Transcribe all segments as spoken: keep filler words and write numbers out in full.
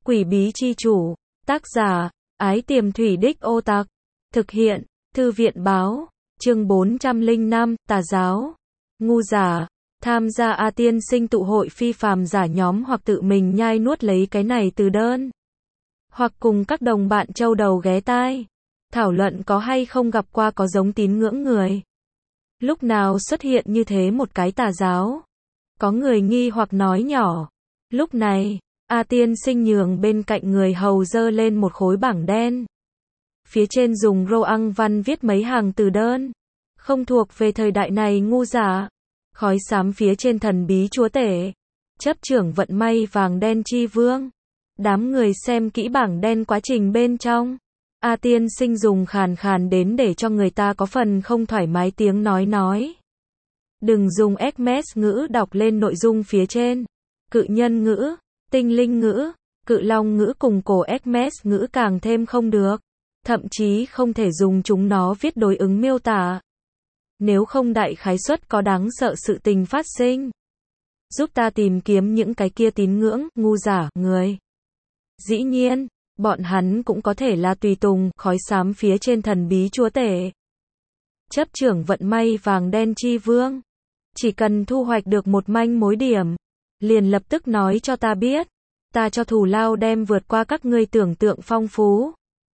Quỷ bí chi chủ. Tác giả, Ái Tiềm Thủy Đích Ô Tặc. Thực hiện, Thư viện báo. Chương bốn trăm lẻ năm, Tà giáo. Ngu giả. Tham gia A Tiên Sinh tụ hội phi phàm giả nhóm hoặc tự mình nhai nuốt lấy cái này từ đơn. Hoặc cùng các đồng bạn châu đầu ghé tai. Thảo luận có hay không gặp qua có giống tín ngưỡng người. Lúc nào xuất hiện như thế một cái tà giáo. Có người nghi hoặc nói nhỏ. Lúc này, A Tiên Sinh nhường bên cạnh người hầu dơ lên một khối bảng đen. Phía trên dùng rô ăng văn viết mấy hàng từ đơn. Không thuộc về thời đại này ngu giả. Khói xám phía trên thần bí chúa tể. Chấp trưởng vận may vàng đen chi vương. Đám người xem kỹ bảng đen quá trình bên trong. A Tiên Sinh dùng khàn khàn đến để cho người ta có phần không thoải mái tiếng nói nói. Đừng dùng ét em ét ngữ đọc lên nội dung phía trên. Cự nhân ngữ, tinh linh ngữ, cự long ngữ cùng cổ ét em ét ngữ càng thêm không được. Thậm chí không thể dùng chúng nó viết đối ứng miêu tả. Nếu không đại khái suất có đáng sợ sự tình phát sinh. Giúp ta tìm kiếm những cái kia tín ngưỡng, ngu giả, người. Dĩ nhiên, bọn hắn cũng có thể là tùy tùng, khói xám phía trên thần bí chúa tể. Chấp trưởng vận may vàng đen chi vương. Chỉ cần thu hoạch được một manh mối điểm. Liền lập tức nói cho ta biết. Ta cho thù lao đem vượt qua các ngươi tưởng tượng phong phú.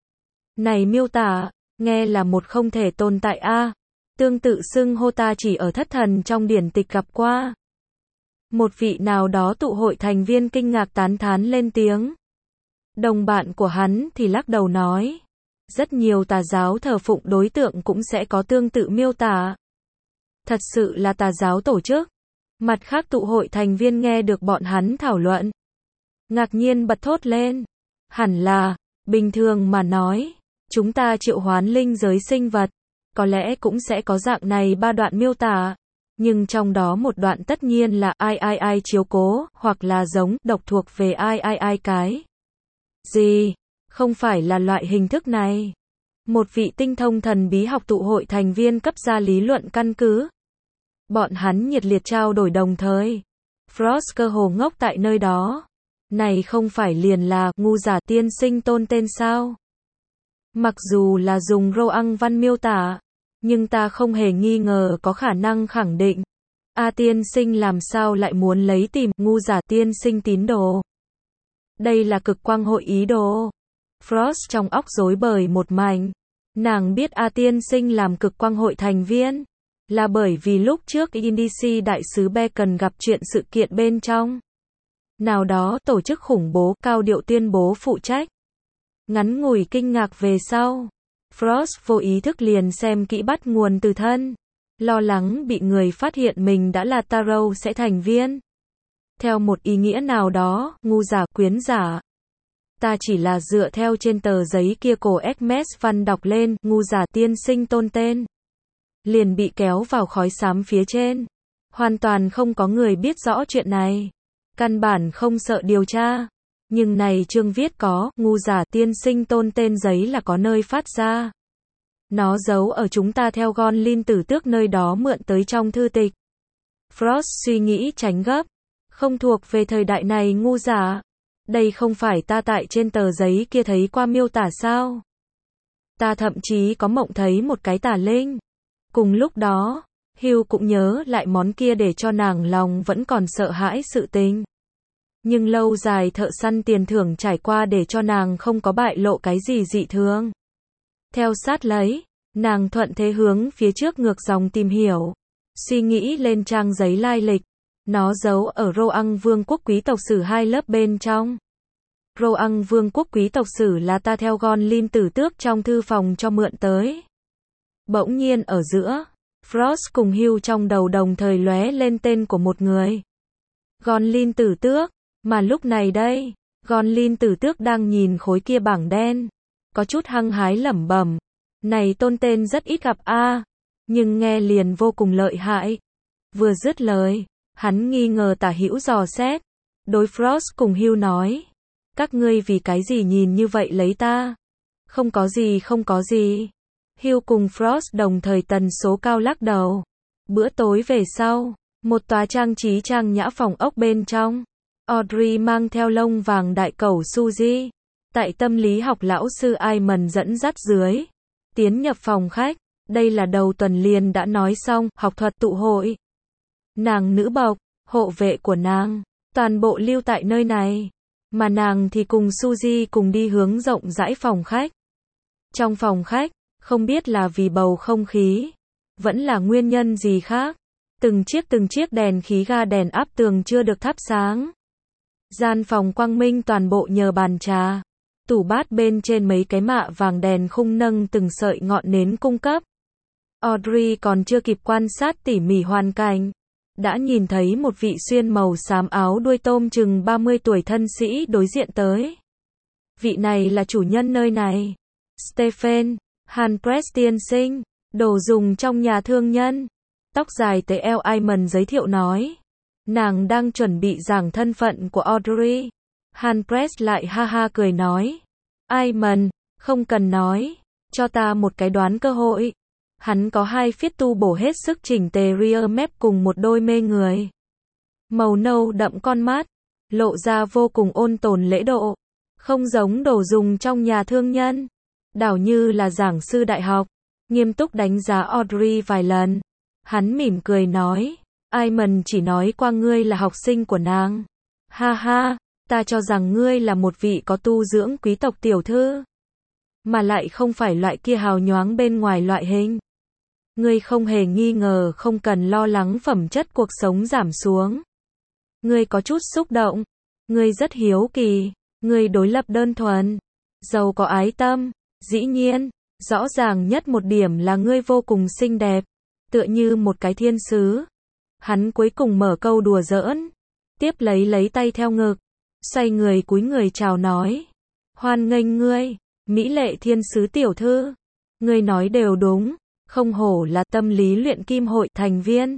Này miêu tả, nghe là một không thể tồn tại a. À, tương tự xưng hô ta chỉ ở thất thần trong điển tịch gặp qua. Một vị nào đó tụ hội thành viên kinh ngạc tán thán lên tiếng. Đồng bạn của hắn thì lắc đầu nói. Rất nhiều tà giáo thờ phụng đối tượng cũng sẽ có tương tự miêu tả. Thật sự là tà giáo tổ chức. Mặt khác tụ hội thành viên nghe được bọn hắn thảo luận. Ngạc nhiên bật thốt lên. Hẳn là, bình thường mà nói, chúng ta triệu hoán linh giới sinh vật. Có lẽ cũng sẽ có dạng này ba đoạn miêu tả. Nhưng trong đó một đoạn tất nhiên là ai ai ai chiếu cố, hoặc là giống, độc thuộc về ai ai ai cái. Gì? Không phải là loại hình thức này. Một vị tinh thông thần bí học tụ hội thành viên cấp ra lý luận căn cứ. Bọn hắn nhiệt liệt trao đổi đồng thời. Frost cơ hồ ngốc tại nơi đó. Này không phải liền là ngu giả tiên sinh tôn tên sao? Mặc dù là dùng rô ăng văn miêu tả, nhưng ta không hề nghi ngờ có khả năng khẳng định. A tiên sinh làm sao lại muốn lấy tìm ngu giả tiên sinh tín đồ? Đây là cực quang hội ý đồ. Frost trong óc rối bời một mảnh. Nàng biết A tiên sinh làm cực quang hội thành viên. Là bởi vì lúc trước Indici đại sứ Bacon gặp chuyện sự kiện bên trong. Nào đó tổ chức khủng bố cao điệu tuyên bố phụ trách. Ngắn ngủi kinh ngạc về sau. Frost vô ý thức liền xem kỹ bắt nguồn từ thân. Lo lắng bị người phát hiện mình đã là Tarot sẽ thành viên. Theo một ý nghĩa nào đó, ngu giả quyến giả. Ta chỉ là dựa theo trên tờ giấy kia cổ ét em ét văn đọc lên, ngu giả tiên sinh tôn tên. Liền bị kéo vào khói xám phía trên. Hoàn toàn không có người biết rõ chuyện này. Căn bản không sợ điều tra. Nhưng này chương viết có, ngu giả tiên sinh tôn tên giấy là có nơi phát ra. Nó giấu ở chúng ta theo Gon Lin tử tước nơi đó mượn tới trong thư tịch. Frost suy nghĩ tránh gấp. Không thuộc về thời đại này ngu giả. Đây không phải ta tại trên tờ giấy kia thấy qua miêu tả sao? Ta thậm chí có mộng thấy một cái tà linh. Cùng lúc đó, Hugh cũng nhớ lại món kia để cho nàng lòng vẫn còn sợ hãi sự tình. Nhưng lâu dài thợ săn tiền thưởng trải qua để cho nàng không có bại lộ cái gì dị thường. Theo sát lấy, nàng thuận thế hướng phía trước ngược dòng tìm hiểu. Suy nghĩ lên trang giấy lai lịch. Nó giấu ở Roang Vương quốc quý tộc sử hai lớp bên trong. Roang Vương quốc quý tộc sử là ta theo Gon Lin tử tước trong thư phòng cho mượn tới. Bỗng nhiên ở giữa, Frost cùng Hugh trong đầu đồng thời lóe lên tên của một người. Gon Lin tử tước, mà lúc này đây, Gon Lin tử tước đang nhìn khối kia bảng đen. Có chút hăng hái lẩm bẩm. Này tôn tên rất ít gặp a, à, nhưng nghe liền vô cùng lợi hại. Vừa dứt lời, hắn nghi ngờ tả hữu dò xét. Đối Frost cùng Hugh nói. Các ngươi vì cái gì nhìn như vậy lấy ta? Không có gì không có gì. Hugh cùng Frost đồng thời tần số cao lắc đầu. Bữa tối về sau, một tòa trang trí trang nhã phòng ốc bên trong. Audrey mang theo lông vàng đại cẩu Suzy. Tại tâm lý học lão sư Iman dẫn dắt dưới. Tiến nhập phòng khách. Đây là đầu tuần liền đã nói xong, học thuật tụ hội. Nàng nữ bộc, hộ vệ của nàng, toàn bộ lưu tại nơi này. Mà nàng thì cùng Suzy cùng đi hướng rộng rãi phòng khách. Trong phòng khách, không biết là vì bầu không khí, vẫn là nguyên nhân gì khác. Từng chiếc từng chiếc đèn khí ga đèn áp tường chưa được thắp sáng. Gian phòng quang minh toàn bộ nhờ bàn trà. Tủ bát bên trên mấy cái mạ vàng đèn khung nâng từng sợi ngọn nến cung cấp. Audrey còn chưa kịp quan sát tỉ mỉ hoàn cảnh. Đã nhìn thấy một vị xuyên màu xám áo đuôi tôm chừng ba mươi tuổi thân sĩ đối diện tới. Vị này là chủ nhân nơi này. Stephen, Hanpres tiên sinh, đồ dùng trong nhà thương nhân. Tóc dài tới eo Iman giới thiệu nói. Nàng đang chuẩn bị giảng thân phận của Audrey. Hanpres lại ha ha cười nói. Iman, không cần nói. Cho ta một cái đoán cơ hội. Hắn có hai phiết tu bổ hết sức chỉnh tề rear mép cùng một đôi mê người. Màu nâu đậm con mắt. Lộ ra vô cùng ôn tồn lễ độ. Không giống đồ dùng trong nhà thương nhân. Đảo như là giảng sư đại học. Nghiêm túc đánh giá Audrey vài lần. Hắn mỉm cười nói. Iman chỉ nói qua ngươi là học sinh của nàng. Ha ha, ta cho rằng ngươi là một vị có tu dưỡng quý tộc tiểu thư. Mà lại không phải loại kia hào nhoáng bên ngoài loại hình. Ngươi không hề nghi ngờ không cần lo lắng phẩm chất cuộc sống giảm xuống. Ngươi có chút xúc động. Ngươi rất hiếu kỳ. Ngươi đối lập đơn thuần. Giàu có ái tâm. Dĩ nhiên, rõ ràng nhất một điểm là ngươi vô cùng xinh đẹp. Tựa như một cái thiên sứ. Hắn cuối cùng mở câu đùa giỡn. Tiếp lấy lấy tay theo ngực. Xoay người cúi người chào nói. Hoan nghênh ngươi, mỹ lệ thiên sứ tiểu thư. Ngươi nói đều đúng. Không hổ là tâm lý luyện kim hội thành viên.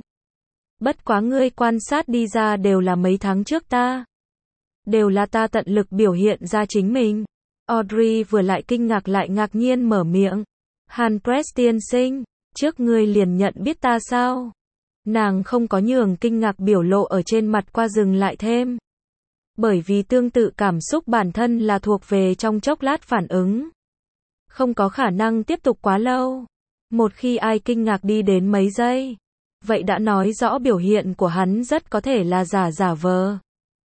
Bất quá ngươi quan sát đi ra đều là mấy tháng trước ta. Đều là ta tận lực biểu hiện ra chính mình. Audrey vừa lại kinh ngạc lại ngạc nhiên mở miệng. Hanpres tiên sinh, trước ngươi liền nhận biết ta sao? Nàng không có nhường kinh ngạc biểu lộ ở trên mặt qua dừng lại thêm. Bởi vì tương tự cảm xúc bản thân là thuộc về trong chốc lát phản ứng. Không có khả năng tiếp tục quá lâu. Một khi ai kinh ngạc đi đến mấy giây, vậy đã nói rõ biểu hiện của hắn rất có thể là giả giả vờ.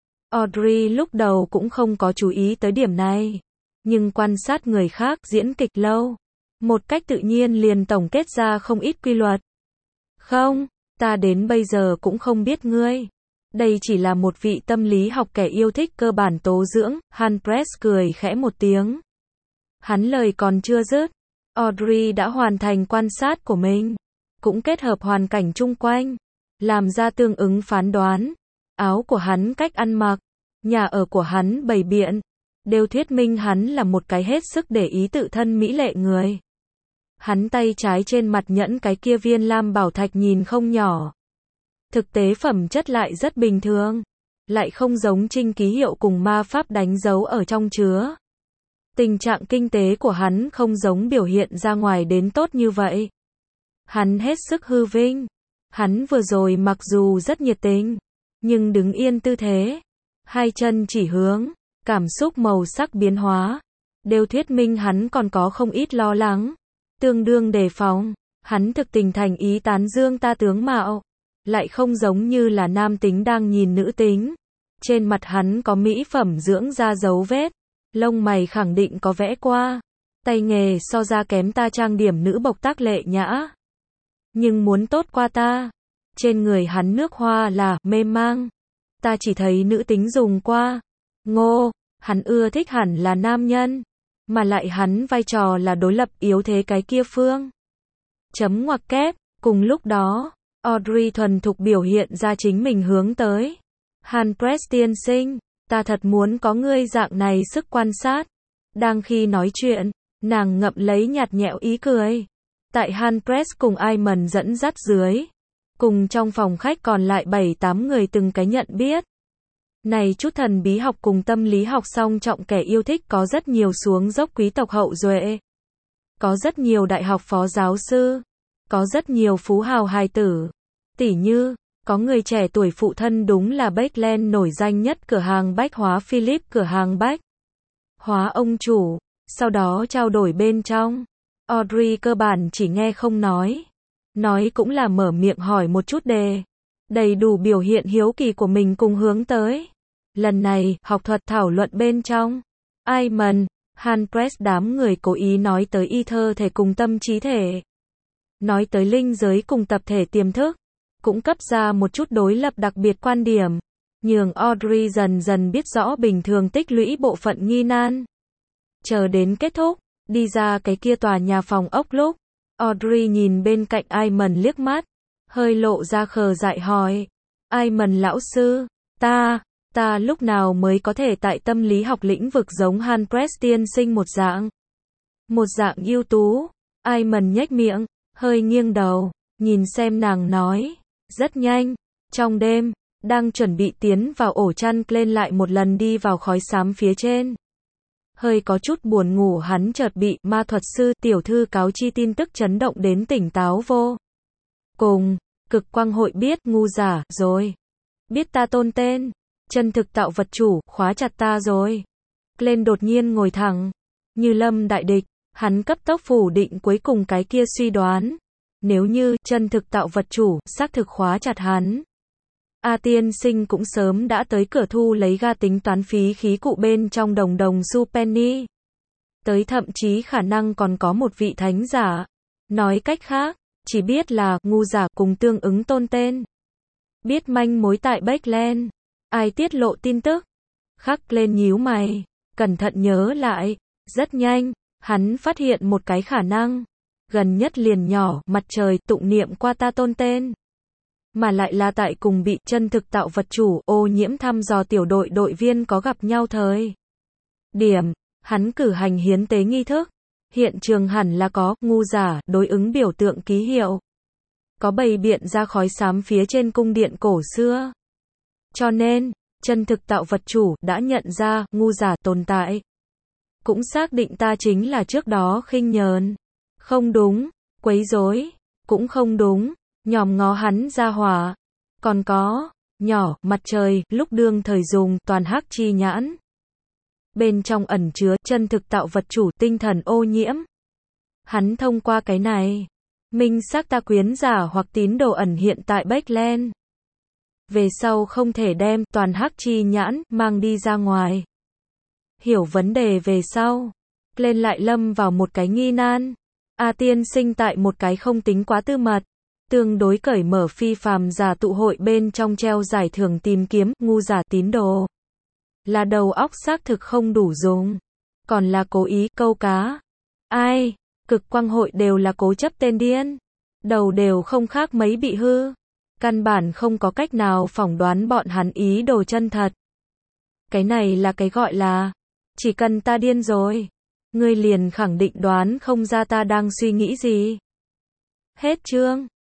Audrey lúc đầu cũng không có chú ý tới điểm này. Nhưng quan sát người khác diễn kịch lâu. Một cách tự nhiên liền tổng kết ra không ít quy luật. Không, ta đến bây giờ cũng không biết ngươi. Đây chỉ là một vị tâm lý học kẻ yêu thích cơ bản tố dưỡng. Hanpres cười khẽ một tiếng. Hắn lời còn chưa dứt. Audrey đã hoàn thành quan sát của mình. Cũng kết hợp hoàn cảnh chung quanh. Làm ra tương ứng phán đoán. Áo của hắn cách ăn mặc. Nhà ở của hắn bày biện. Đều thuyết minh hắn là một cái hết sức để ý tự thân mỹ lệ người. Hắn tay trái trên mặt nhẫn cái kia viên lam bảo thạch nhìn không nhỏ. Thực tế phẩm chất lại rất bình thường. Lại không giống trinh ký hiệu cùng ma pháp đánh dấu ở trong chứa. Tình trạng kinh tế của hắn không giống biểu hiện ra ngoài đến tốt như vậy. Hắn hết sức hư vinh. Hắn vừa rồi mặc dù rất nhiệt tình. Nhưng đứng yên tư thế. Hai chân chỉ hướng. Cảm xúc màu sắc biến hóa. Đều thuyết minh hắn còn có không ít lo lắng. Tương đương đề phòng. Hắn thực tình thành ý tán dương ta tướng mạo. Lại không giống như là nam tính đang nhìn nữ tính. Trên mặt hắn có mỹ phẩm dưỡng da dấu vết. Lông mày khẳng định có vẽ qua. Tay nghề so ra kém ta trang điểm nữ bộc tác lệ nhã. Nhưng muốn tốt qua ta. Trên người hắn nước hoa là mê mang. Ta chỉ thấy nữ tính dùng qua. Ngô, hắn ưa thích hẳn là nam nhân. Mà lại hắn vai trò là đối lập yếu thế cái kia phương. Chấm ngoặc kép. Cùng lúc đó, Audrey thuần thục biểu hiện ra chính mình hướng tới. Hanpres tiên sinh, ta thật muốn có ngươi dạng này sức quan sát. Đang khi nói chuyện, nàng ngậm lấy nhạt nhẽo ý cười. Tại Hanpres cùng Iman dẫn dắt dưới. Cùng trong phòng khách còn lại bảy tám người từng cái nhận biết. Này chút thần bí học cùng tâm lý học song trọng kẻ yêu thích có rất nhiều xuống dốc quý tộc hậu duệ. Có rất nhiều đại học phó giáo sư. Có rất nhiều phú hào hài tử. Tỉ như, Có người trẻ tuổi phụ thân đúng là Beckland nổi danh nhất cửa hàng bách hóa Philip cửa hàng bách hóa ông chủ, sau đó trao đổi bên trong. Audrey cơ bản chỉ nghe không nói. Nói cũng là mở miệng hỏi một chút đề. Đầy đủ biểu hiện hiếu kỳ của mình cùng hướng tới. Lần này, học thuật thảo luận bên trong. Iman, Hanpress đám người cố ý nói tới y thơ thể cùng tâm trí thể. Nói tới linh giới cùng tập thể tiềm thức. Cũng cấp ra một chút đối lập đặc biệt quan điểm. Nhường Audrey dần dần biết rõ bình thường tích lũy bộ phận nghi nan. Chờ đến kết thúc, đi ra cái kia tòa nhà phòng ốc lúc. Audrey nhìn bên cạnh Iman liếc mắt. Hơi lộ ra khờ dại hỏi. Iman lão sư, ta, ta lúc nào mới có thể tại tâm lý học lĩnh vực giống Hanpress tiên sinh một dạng. Một dạng ưu tú. Iman nhếch miệng, hơi nghiêng đầu, nhìn xem nàng nói. Rất nhanh, trong đêm, đang chuẩn bị tiến vào ổ chăn lên lại một lần đi vào khói xám phía trên. Hơi có chút buồn ngủ hắn chợt bị ma thuật sư tiểu thư cáo chi tin tức chấn động đến tỉnh táo vô. Cùng, cực quang hội biết ngu giả rồi. Biết ta tôn tên, chân thực tạo vật chủ, khóa chặt ta rồi. Lên đột nhiên ngồi thẳng, như lâm đại địch, hắn cấp tốc phủ định cuối cùng cái kia suy đoán. Nếu như chân thực tạo vật chủ xác thực khóa chặt hắn, A tiên sinh cũng sớm đã tới cửa thu lấy ga tính toán phí khí cụ bên trong đồng đồng xu penny. Tới thậm chí khả năng còn có một vị thánh giả. Nói cách khác, chỉ biết là ngu giả cùng tương ứng tôn tên. Biết manh mối tại Beckland. Ai tiết lộ tin tức? Khắc lên nhíu mày, cẩn thận nhớ lại. Rất nhanh, hắn phát hiện một cái khả năng. Gần nhất liền nhỏ, mặt trời tụng niệm qua ta tôn tên. Mà lại là tại cùng bị chân thực tạo vật chủ ô nhiễm thăm dò tiểu đội đội viên có gặp nhau thời điểm, hắn cử hành hiến tế nghi thức. Hiện trường hẳn là có ngu giả đối ứng biểu tượng ký hiệu. Có bày biện ra khói xám phía trên cung điện cổ xưa. Cho nên, chân thực tạo vật chủ đã nhận ra ngu giả tồn tại. Cũng xác định ta chính là trước đó khinh nhờn. Không đúng, quấy rối, cũng không đúng, nhòm ngó hắn ra hỏa. Còn có, nhỏ, mặt trời, lúc đương thời dùng, toàn hắc chi nhãn. Bên trong ẩn chứa, chân thực tạo vật chủ, tinh thần ô nhiễm. Hắn thông qua cái này, minh xác ta quyến giả hoặc tín đồ ẩn hiện tại Beckland. Về sau không thể đem, toàn hắc chi nhãn, mang đi ra ngoài. Hiểu vấn đề về sau, lên lại lâm vào một cái nghi nan. A tiên sinh tại một cái không tính quá tư mật, tương đối cởi mở phi phàm giả tụ hội bên trong treo giải thưởng tìm kiếm ngu giả tín đồ. Là đầu óc xác thực không đủ dùng, còn là cố ý câu cá. Ai, cực quang hội đều là cố chấp tên điên, đầu đều không khác mấy bị hư. Căn bản không có cách nào phỏng đoán bọn hắn ý đồ chân thật. Cái này là cái gọi là, chỉ cần ta điên rồi, ngươi liền khẳng định đoán không ra ta đang suy nghĩ gì. Hết chương.